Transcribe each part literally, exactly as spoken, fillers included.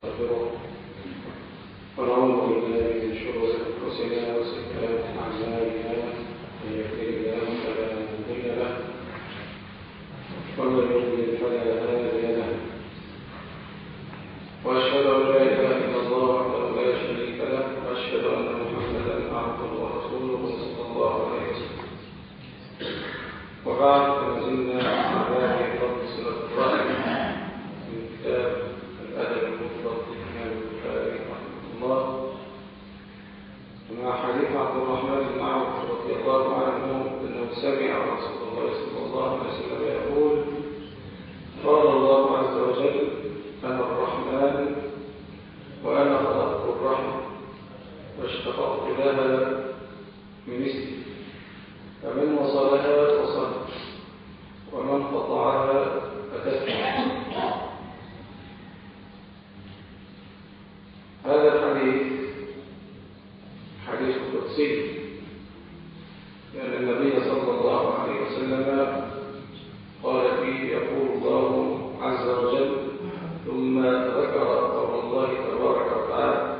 ونعوذ بالله من شرور انفسنا وسيئات اعمالنا، من يهده الله فلا مضل له ومن يضلل فلا هادي له، واشهد ان لا اله الا الله وحده لا شريك له، واشهد ان محمدا عبده ورسوله صلى الله عليه وسلم. وبعد، فنزلنا مع هذه الفصل الرابع من كتاب الادب المفرد للامام البخاري رحمه الله، ومع حديث عبد الرحمن بن عوف رضي الله عنه انه سمع رسول الله صلى الله عليه وسلم يقول: قال الله عز وجل: انا الرحمن وانا خلقت الرحمه واشتققت لها من اسمي، فمن وصلها وصلت ومن قطعها فتتبع. هذا الحديث حديث قدسي، لأن النبي صلى الله عليه وسلم قال فيه: يقول الله عز وجل، ثم ذكر قول الله تبارك وتعالى.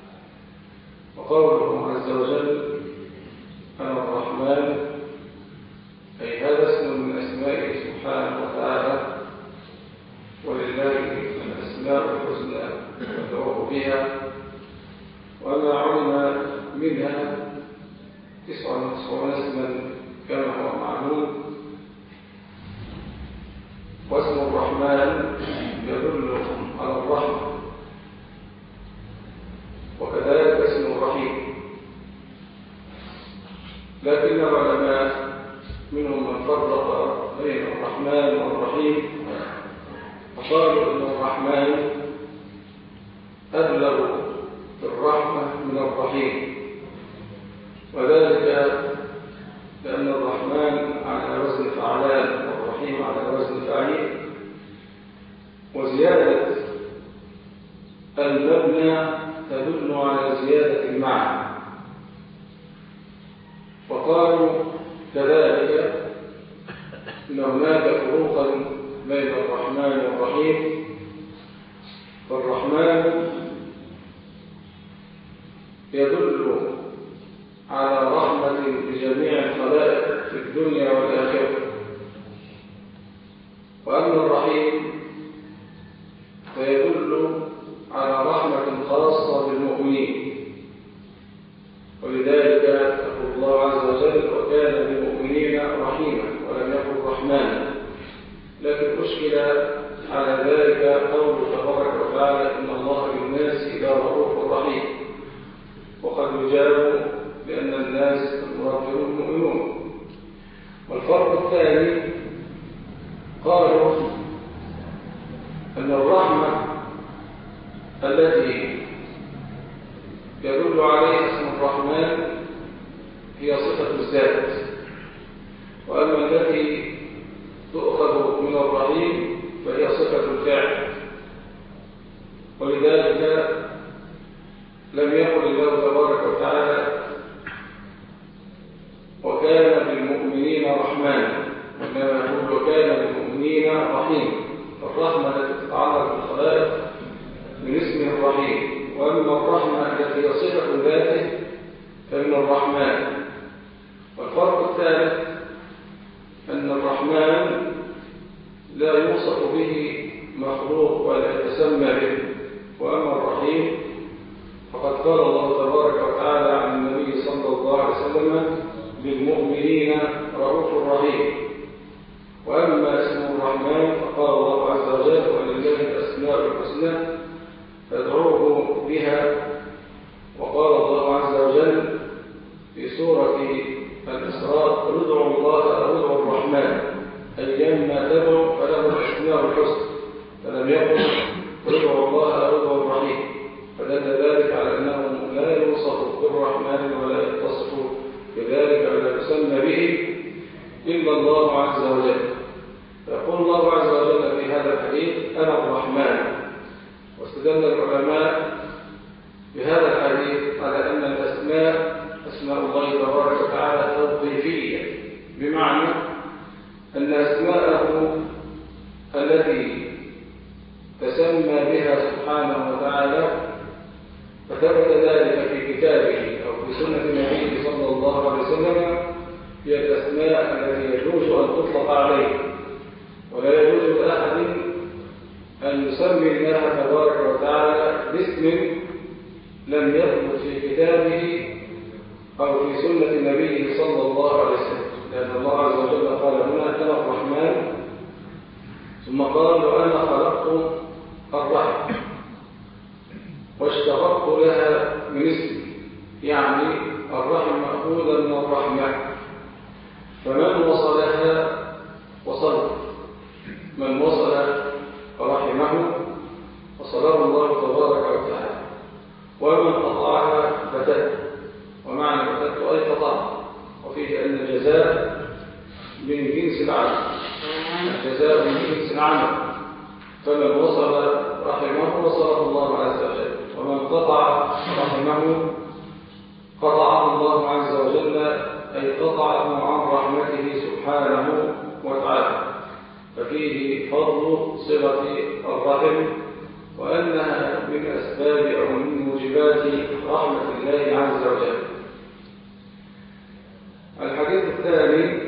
وقوله عز وجل: أنا الرحمن، أي هذا اسم من أسمائه سبحانه وتعالى، ولله الأسماء الحسنى يدعوه بها، وما علم منها تسعة وتسعون اسما كما هو معلوم. واسم الرحمن يدل على الرحمة، وكذلك اسم الرحيم. لكن العلماء منهم من فرق بين الرحمن والرحيم، فقالوا ان الرحمن أبلغ في الرحمة من الرحيم، وذلك لأن الرحمن على وزن فعلان والرحيم على وزن فعيل، وزيادة المبنى تدل على زيادة المعنى. وقالوا كذلك إن هناك فروقا بين الرحمن والرحيم، فالرحمن يدل على رحمة بجميع الخلائق في الدنيا والآخرة، وأما الرحيم فيدل على رحمة خاصة بالمؤمنين. ولذلك يقول الله عز وجل: وكان بالمؤمنين رحيما، ولم يقل رحمانا. لكن أشكل على ذلك قوله تبارك وتعالى: إن الله بالناس لرؤوف رحيم. وقد يجاب بأن الناس المراد المؤمنون. والفرق الثاني، قالوا أن الرحمة التي يدل عليها اسم الرحمن هي صفة الذات، وأما التي تؤخذ من الرحيم فهي صفة الفعل. ولذلك لم يقل الله تبارك وتعالى: وكان بالمؤمنين رحمانا، وإنما يقول: وكان بالمؤمنين رحيما. الرحمة التي تتعلق بالخلائق من اسمه الرحيم، وأما الرحمة التي هي صفة ذاته فمن الرحمن. والفرق الثالث أن الرحمن لا يوصف به مخلوق ولا يتسمى به، وأما الرحيم فقد قال الله تبارك وتعالى عن النبي صلى الله عليه وسلم: بالمؤمنين رؤوف رحيم. وأما اسم الرحمن فقال الله عز وجل: ولله الأسماء الحسنى فادعوه بها. وقال الله عز وجل في سورة الإسراء: قل ادعوا الله أو ادعوا الرحمن، أيما تدعوا فله الأسماء الحسنى. فلم يقل: قل ادعوا الله أو ادعوا الرحيم، فدل ذلك على أنه لا يوصف بالرحمن ولا يتصف بذلك ولا يسمى به إلا الله عز وجل. فيقول الله عز وجل في هذا الحديث: أنا الرحمن. واستدل العلماء بهذا الحديث على أن الأسماء أسماء الله تبارك وتعالى توظيفية، بمعنى أن أسماءه التي تسمى بها سبحانه وتعالى ثبت ذلك في كتابه أو في سنة النبي صلى الله عليه وسلم هي الأسماء التي يجوز أن تطلق عليه، ولا يجوز لأحد أن يسمي الله تبارك وتعالى باسم لم يثبت في كتابه أو في سنة النبي صلى الله عليه وسلم، لأن الله عز وجل قال هنا أنا الرحمن، ثم قال وأنا خلقت الرحم واشتققت لها من اسمي، يعني الرحم مأخوذا من الرحمة، فمن وصلها وصل، من وصل رحمه وصله الله تبارك وتعالى، ومن قطعها فتت، ومعنى فتت أي قطع، وفيه أن الجزاء من جنس العمل، الجزاء من جنس العمل، فمن وصل رحمه وصله الله عز وجل، ومن قطع رحمه قطعه الله عز وجل، أي قطعه عن رحمته سبحانه وتعالى. ففيه فضل صلة الرحم، وأنها من أسباب أو من موجبات رحمة الله عز وجل. الحديث الثاني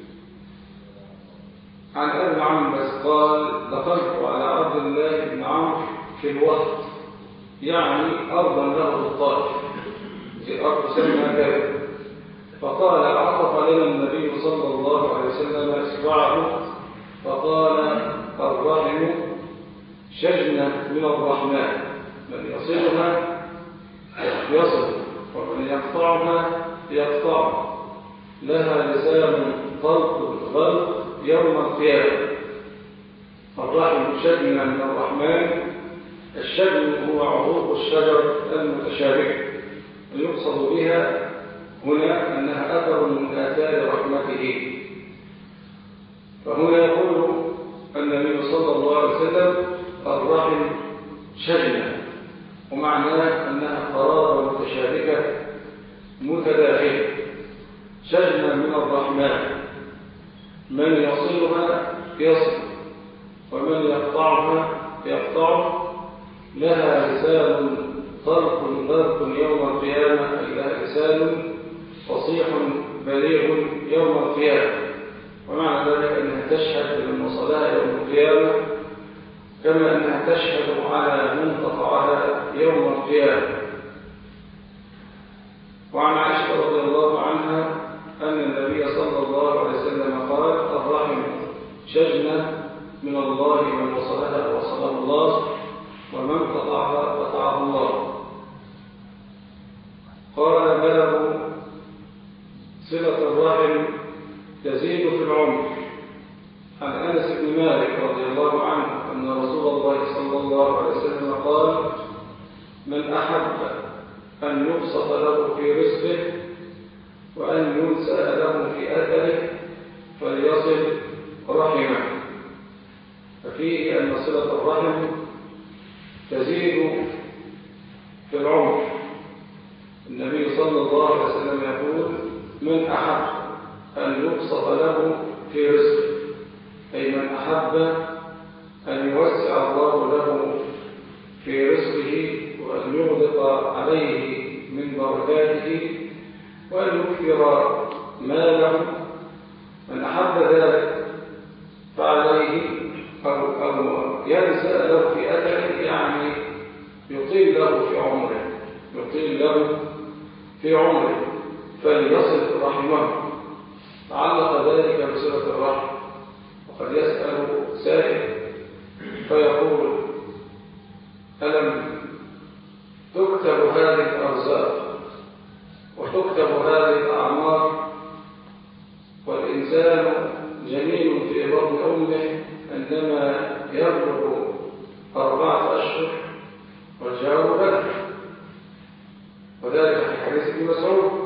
عن أبي عمرو قال دخلت على عبد الله بن عمرو في الوقت، يعني أرضا له الطائف، في أرض سمى كذا، فقال عطف لنا النبي صلى الله عليه وسلم إصبعه فقال الرحم شجنة من الرحمن، من يصلها يصل، ومن يقطعها يقطع، لها لسان طلق غلق يوم القيامة. الرحم شجنة من الرحمن، الشجن هو عروق الشجر المتشابكة، ويقصد بها هنا أنها أثر من آثار رحمته. فهنا يقول النبي صلى الله عليه وسلم الرحم شجنة، ومعناه أنها قرابة متشابكة متداخلة، شجنة من الرحمن، من يصلها يصل، ومن يقطعها يقطع، لها لسان طلق برق يوم القيامة، أي لها لسان فصيح بليغ يوم القيامة، ومعنى ذلك أنها تشهد للمصلاة يوم القيامة كما أنها تشهد على من قطعها يوم القيامة. وعن عائشة رضي الله عنها أن النبي صلى الله عليه وسلم قال الرحم شجنة من الله، من وصلها وصله الله، ومن قطعها قطعه الله. قال بلغ صلة الرحم تزيد في العمر. عن أنس بن مالك رضي الله عنه أن رسول الله صلى الله عليه وسلم قال من أحب أن يبسط له في رزقه وأن ينسأ له في أثره فليصل رحمه. ففيه أن صلة الرحم تزيد في العمر. النبي صلى الله عليه وسلم يقول من أحب أن يبسط له في رزقه، أي من أحب أن يوسع الله له في رزقه وأن يغلق عليه من بركاته وأن يكثر ماله، من أحب ذلك فعليه أو, أو ينسى له في أثره، يعني يطيل له في عمره، يطيل له في عمره فليصل رحمه. تعلق ذلك بصلة الرحم. وقد يسأل سائل فيقول ألم تكتب هذه الأرزاق وتكتب هذه الأعمار والإنسان جنين في بطن أمه عندما يبلغ أربعة أشهر والجواب بدر، وذلك في حديث ابن مسعود